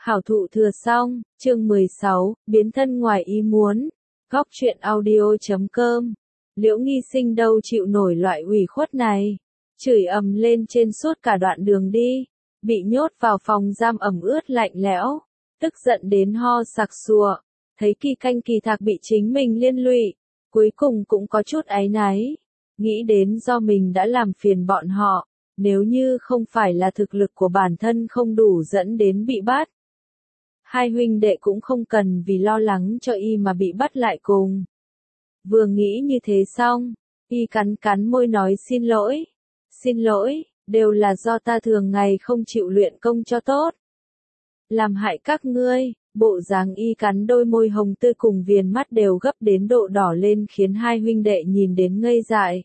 Khảo thụ thừa xong, chương 16, biến thân ngoài ý muốn. Góc truyện audio.com. Liễu Nghi Sinh đâu chịu nổi loại ủy khuất này. Chửi ầm lên trên suốt cả đoạn đường đi. Bị nhốt vào phòng giam ẩm ướt lạnh lẽo. Tức giận đến ho sặc sụa. Thấy Kỳ Canh Kỳ Thạc bị chính mình liên lụy. Cuối cùng cũng có chút áy náy. Nghĩ đến do mình đã làm phiền bọn họ. Nếu như không phải là thực lực của bản thân không đủ dẫn đến bị bắt. Hai huynh đệ cũng không cần vì lo lắng cho y mà bị bắt lại cùng. Vừa nghĩ như thế xong, y cắn cắn môi nói xin lỗi, đều là do ta thường ngày không chịu luyện công cho tốt. Làm hại các ngươi, bộ dáng y cắn đôi môi hồng tươi cùng viền mắt đều gấp đến độ đỏ lên khiến hai huynh đệ nhìn đến ngây dại.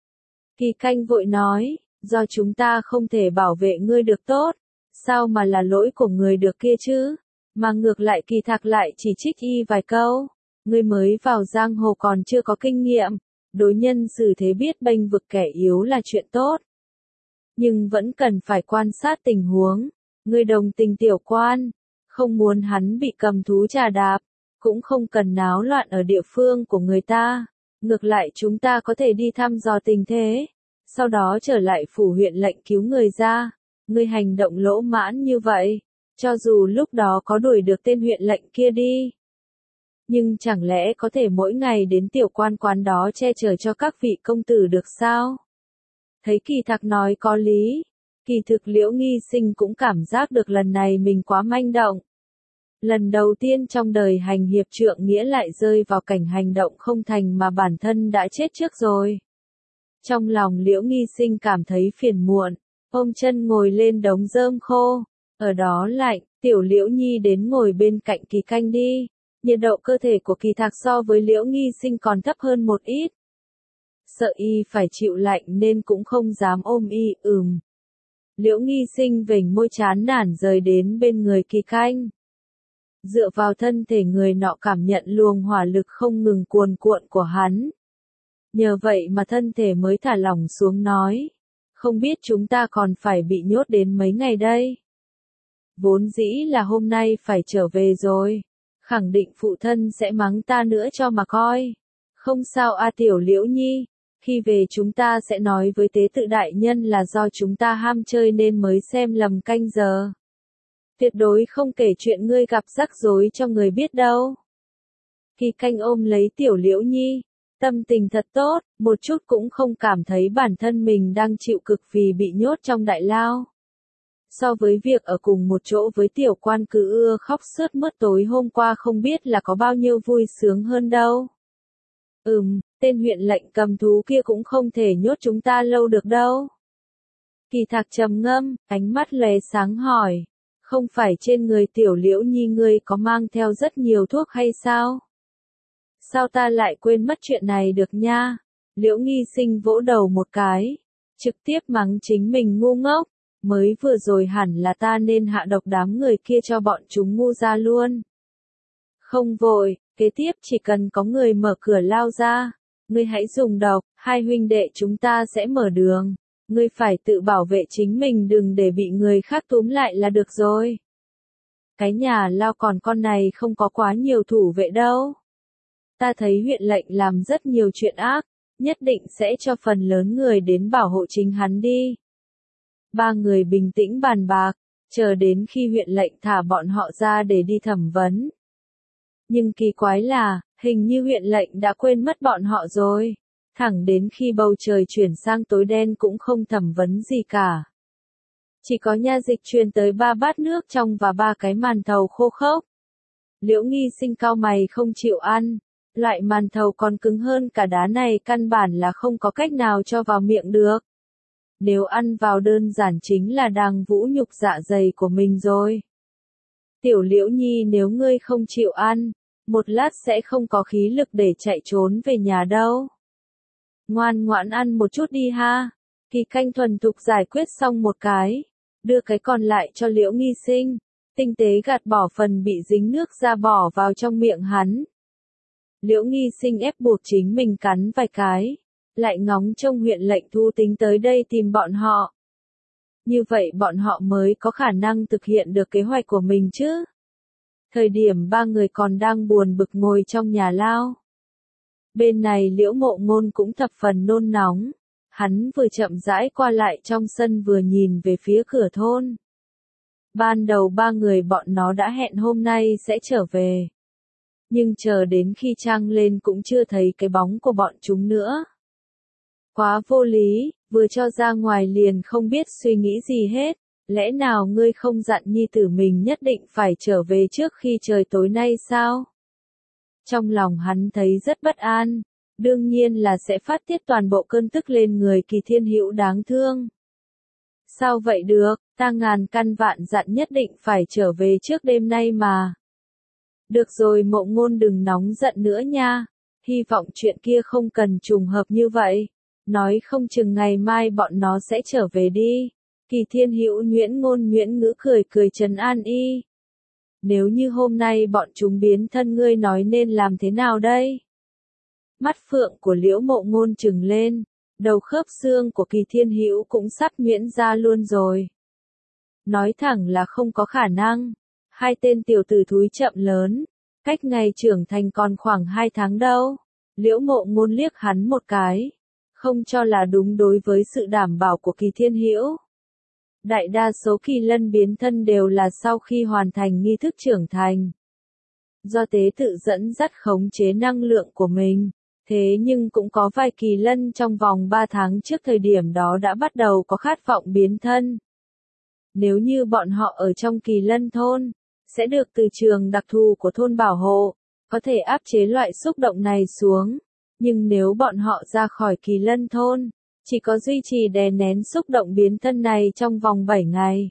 Kỳ Canh vội nói, do chúng ta không thể bảo vệ ngươi được tốt, sao mà là lỗi của người được kia chứ? Mà ngược lại Kỳ Thạc lại chỉ trích y vài câu, ngươi mới vào giang hồ còn chưa có kinh nghiệm, đối nhân xử thế biết bênh vực kẻ yếu là chuyện tốt. Nhưng vẫn cần phải quan sát tình huống, ngươi đồng tình tiểu quan, không muốn hắn bị cầm thú trà đạp, cũng không cần náo loạn ở địa phương của người ta, ngược lại chúng ta có thể đi thăm dò tình thế, sau đó trở lại phủ huyện lệnh cứu người ra, ngươi hành động lỗ mãn như vậy. Cho dù lúc đó có đuổi được tên huyện lệnh kia đi. Nhưng chẳng lẽ có thể mỗi ngày đến tiểu quan quán đó che chở cho các vị công tử được sao? Thấy Kỳ Thạc nói có lý. Kỳ thực Liễu Nghi Sinh cũng cảm giác được lần này mình quá manh động. Lần đầu tiên trong đời hành hiệp trượng nghĩa lại rơi vào cảnh hành động không thành mà bản thân đã chết trước rồi. Trong lòng Liễu Nghi Sinh cảm thấy phiền muộn, ôm chân ngồi lên đống rơm khô. Ở đó lạnh, tiểu Liễu Nhi đến ngồi bên cạnh Kỳ Canh đi. Nhiệt độ cơ thể của Kỳ Thạc so với Liễu Nghi Sinh còn thấp hơn một ít. Sợ y phải chịu lạnh nên cũng không dám ôm y, Liễu Nghi Sinh vểnh môi chán nản rời đến bên người Kỳ Canh. Dựa vào thân thể người nọ cảm nhận luồng hỏa lực không ngừng cuồn cuộn của hắn. Nhờ vậy mà thân thể mới thả lỏng xuống nói. Không biết chúng ta còn phải bị nhốt đến mấy ngày đây. Vốn dĩ là hôm nay phải trở về rồi. Khẳng định phụ thân sẽ mắng ta nữa cho mà coi. Không sao a tiểu Liễu Nhi. Khi về chúng ta sẽ nói với tế tự đại nhân là do chúng ta ham chơi nên mới xem lầm canh giờ. Tuyệt đối không kể chuyện ngươi gặp rắc rối cho người biết đâu. Kỳ Canh ôm lấy tiểu Liễu Nhi. Tâm tình thật tốt, một chút cũng không cảm thấy bản thân mình đang chịu cực vì bị nhốt trong đại lao. So với việc ở cùng một chỗ với tiểu quan cứ ưa khóc sướt mướt tối hôm qua không biết là có bao nhiêu vui sướng hơn đâu. Tên huyện lệnh cầm thú kia cũng không thể nhốt chúng ta lâu được đâu. Kỳ Thạc trầm ngâm, ánh mắt lóe sáng hỏi. Không phải trên người tiểu Liễu Nhi ngươi có mang theo rất nhiều thuốc hay sao? Sao ta lại quên mất chuyện này được nha? Liễu Nghi Sinh vỗ đầu một cái. Trực tiếp mắng chính mình ngu ngốc. Mới vừa rồi hẳn là ta nên hạ độc đám người kia cho bọn chúng ngu ra luôn. Không vội, kế tiếp chỉ cần có người mở cửa lao ra. Ngươi hãy dùng độc, hai huynh đệ chúng ta sẽ mở đường. Ngươi phải tự bảo vệ chính mình đừng để bị người khác túm lại là được rồi. Cái nhà lao còn con này không có quá nhiều thủ vệ đâu. Ta thấy huyện lệnh làm rất nhiều chuyện ác, nhất định sẽ cho phần lớn người đến bảo hộ chính hắn đi. Ba người bình tĩnh bàn bạc, chờ đến khi huyện lệnh thả bọn họ ra để đi thẩm vấn. Nhưng kỳ quái là, hình như huyện lệnh đã quên mất bọn họ rồi. Thẳng đến khi bầu trời chuyển sang tối đen cũng không thẩm vấn gì cả. Chỉ có nha dịch truyền tới 3 bát nước trong và 3 cái màn thầu khô khốc. Liễu Nghi Sinh cau mày không chịu ăn. Loại màn thầu còn cứng hơn cả đá này căn bản là không có cách nào cho vào miệng được. Nếu ăn vào đơn giản chính là đang vũ nhục dạ dày của mình rồi. Tiểu Liễu Nhi nếu ngươi không chịu ăn, một lát sẽ không có khí lực để chạy trốn về nhà đâu. Ngoan ngoãn ăn một chút đi ha. Kỳ Canh thuần thục giải quyết xong một cái, đưa cái còn lại cho Liễu Nghi Sinh, tinh tế gạt bỏ phần bị dính nước ra bỏ vào trong miệng hắn. Liễu Nghi Sinh ép buộc chính mình cắn vài cái, lại ngóng trông huyện lệnh Thu Tính tới đây tìm bọn họ. Như vậy bọn họ mới có khả năng thực hiện được kế hoạch của mình chứ. Thời điểm ba người còn đang buồn bực ngồi trong nhà lao. Bên này Liễu Mộ Ngôn cũng thập phần nôn nóng. Hắn vừa chậm rãi qua lại trong sân vừa nhìn về phía cửa thôn. Ban đầu ba người bọn nó đã hẹn hôm nay sẽ trở về. Nhưng chờ đến khi trăng lên cũng chưa thấy cái bóng của bọn chúng nữa. Quá vô lý, vừa cho ra ngoài liền không biết suy nghĩ gì hết. Lẽ nào ngươi không dặn nhi tử mình nhất định phải trở về trước khi trời tối nay sao? Trong lòng hắn thấy rất bất an, đương nhiên là sẽ phát tiết toàn bộ cơn tức lên người Kỳ Thiên Hữu đáng thương. Sao vậy được, ta ngàn căn vạn dặn nhất định phải trở về trước đêm nay mà. Được rồi Mộ Ngôn đừng nóng giận nữa nha, hy vọng chuyện kia không cần trùng hợp như vậy. Nói không chừng ngày mai bọn nó sẽ trở về đi. Kỳ Thiên Hữu nhuyễn ngôn nhuyễn ngữ cười cười trấn an y. Nếu như hôm nay bọn chúng biến thân ngươi nói nên làm thế nào đây? Mắt phượng của Liễu Mộ Ngôn trừng lên, đầu khớp xương của Kỳ Thiên Hữu cũng sắp nhuyễn ra luôn rồi. Nói thẳng là không có khả năng, hai tên tiểu tử thúi chậm lớn, cách ngày trưởng thành còn khoảng 2 tháng đâu. Liễu Mộ Ngôn liếc hắn một cái, không cho là đúng đối với sự đảm bảo của Kỳ Thiên Hữu. Đại đa số kỳ lân biến thân đều là sau khi hoàn thành nghi thức trưởng thành. Do tế tự dẫn dắt khống chế năng lượng của mình, thế nhưng cũng có vài kỳ lân trong vòng 3 tháng trước thời điểm đó đã bắt đầu có khát vọng biến thân. Nếu như bọn họ ở trong kỳ lân thôn, sẽ được từ trường đặc thù của thôn bảo hộ, có thể áp chế loại xúc động này xuống. Nhưng nếu bọn họ ra khỏi kỳ lân thôn, chỉ có duy trì đè nén xúc động biến thân này trong vòng 7 ngày.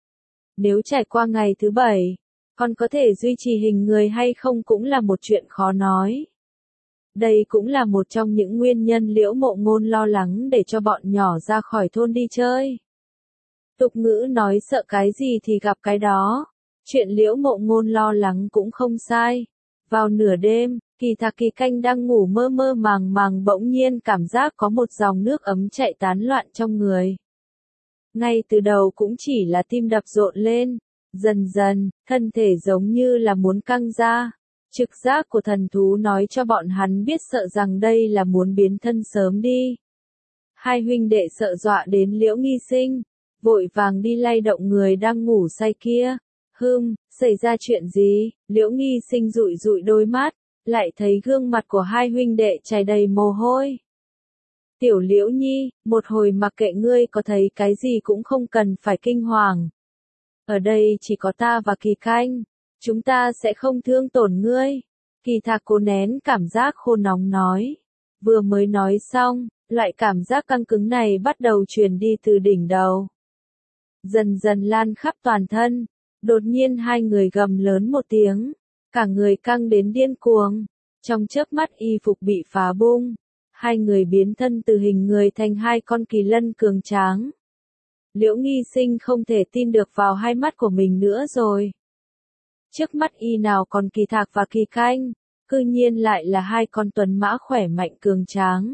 Nếu trải qua ngày thứ 7, còn có thể duy trì hình người hay không cũng là một chuyện khó nói. Đây cũng là một trong những nguyên nhân Liễu Mộ Ngôn lo lắng để cho bọn nhỏ ra khỏi thôn đi chơi. Tục ngữ nói sợ cái gì thì gặp cái đó. Chuyện Liễu Mộ Ngôn lo lắng cũng không sai. Vào nửa đêm, Kỳ Thạc Kỳ Canh đang ngủ mơ mơ màng màng bỗng nhiên cảm giác có một dòng nước ấm chạy tán loạn trong người. Ngay từ đầu cũng chỉ là tim đập rộn lên, dần dần, thân thể giống như là muốn căng ra. Trực giác của thần thú nói cho bọn hắn biết sợ rằng đây là muốn biến thân sớm đi. Hai huynh đệ sợ dọa đến Liễu Nghi Sinh, vội vàng đi lay động người đang ngủ say kia. Xảy ra chuyện gì? Liễu Nghi Sinh dụi dụi đôi mắt, lại thấy gương mặt của hai huynh đệ chảy đầy mồ hôi. Tiểu Liễu Nhi, một hồi mặc kệ ngươi có thấy cái gì cũng không cần phải kinh hoàng. Ở đây chỉ có ta và Kỳ Canh, chúng ta sẽ không thương tổn ngươi. Kỳ Thạc cố nén cảm giác khô nóng nói. Vừa mới nói xong, loại cảm giác căng cứng này bắt đầu truyền đi từ đỉnh đầu. Dần dần lan khắp toàn thân. Đột nhiên hai người gầm lớn một tiếng, cả người căng đến điên cuồng. Trong chớp mắt y phục bị phá bung, hai người biến thân từ hình người thành hai con kỳ lân cường tráng. Liễu Nghi Sinh không thể tin được vào hai mắt của mình nữa rồi. Trước mắt y nào còn Kỳ Thạc và Kỳ Canh, cư nhiên lại là hai con tuấn mã khỏe mạnh cường tráng.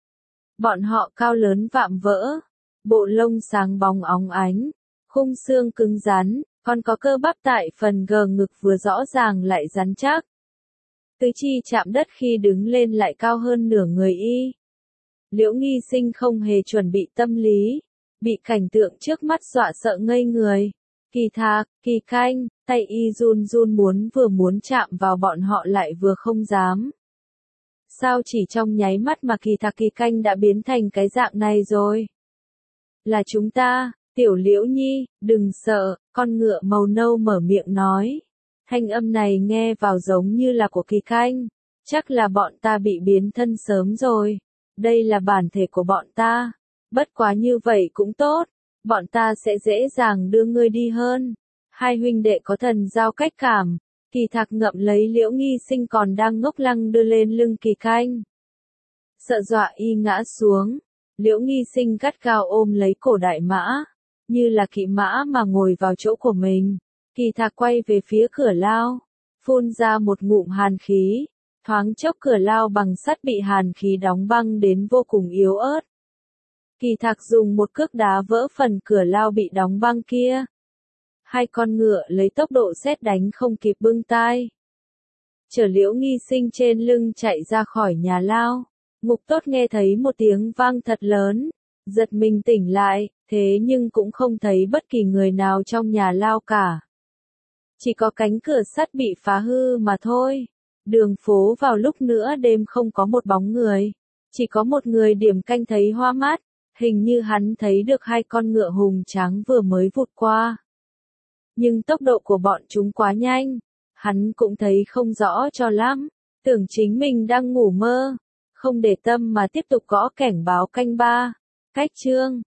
Bọn họ cao lớn vạm vỡ, bộ lông sáng bóng óng ánh, khung xương cứng rắn, còn có cơ bắp tại phần gờ ngực vừa rõ ràng lại rắn chắc. Tứ chi chạm đất khi đứng lên lại cao hơn nửa người y. Liễu Nghi Sinh không hề chuẩn bị tâm lý, bị cảnh tượng trước mắt dọa sợ ngây người. Kỳ Thạc, Kỳ Canh, tay y run run vừa muốn chạm vào bọn họ lại vừa không dám. Sao chỉ trong nháy mắt mà Kỳ Thạc Kỳ Canh đã biến thành cái dạng này rồi? Là chúng ta. Tiểu Liễu Nhi, đừng sợ, con ngựa màu nâu mở miệng nói. Thanh âm này nghe vào giống như là của Kỳ Canh. Chắc là bọn ta bị biến thân sớm rồi. Đây là bản thể của bọn ta. Bất quá như vậy cũng tốt. Bọn ta sẽ dễ dàng đưa ngươi đi hơn. Hai huynh đệ có thần giao cách cảm. Kỳ Thạc ngậm lấy Liễu Nghi Sinh còn đang ngốc lăng đưa lên lưng Kỳ Canh. Sợ dọa y ngã xuống. Liễu Nghi Sinh gắt gao ôm lấy cổ đại mã. Như là kỵ mã mà ngồi vào chỗ của mình. Kỳ Thạc quay về phía cửa lao, phun ra một ngụm hàn khí, thoáng chốc cửa lao bằng sắt bị hàn khí đóng băng đến vô cùng yếu ớt. Kỳ Thạc dùng một cước đá vỡ phần cửa lao bị đóng băng kia. Hai con ngựa lấy tốc độ sét đánh không kịp bưng tai. Chở Liễu Nghi Sinh trên lưng chạy ra khỏi nhà lao. Mục Tốt nghe thấy một tiếng vang thật lớn, giật mình tỉnh lại, thế nhưng cũng không thấy bất kỳ người nào trong nhà lao cả. Chỉ có cánh cửa sắt bị phá hư mà thôi. Đường phố vào lúc nửa đêm không có một bóng người. Chỉ có một người điểm canh thấy hoa mắt, hình như hắn thấy được hai con ngựa hùng tráng vừa mới vụt qua. Nhưng tốc độ của bọn chúng quá nhanh, hắn cũng thấy không rõ cho lắm, tưởng chính mình đang ngủ mơ, không để tâm mà tiếp tục gõ cảnh báo canh ba. Cách chương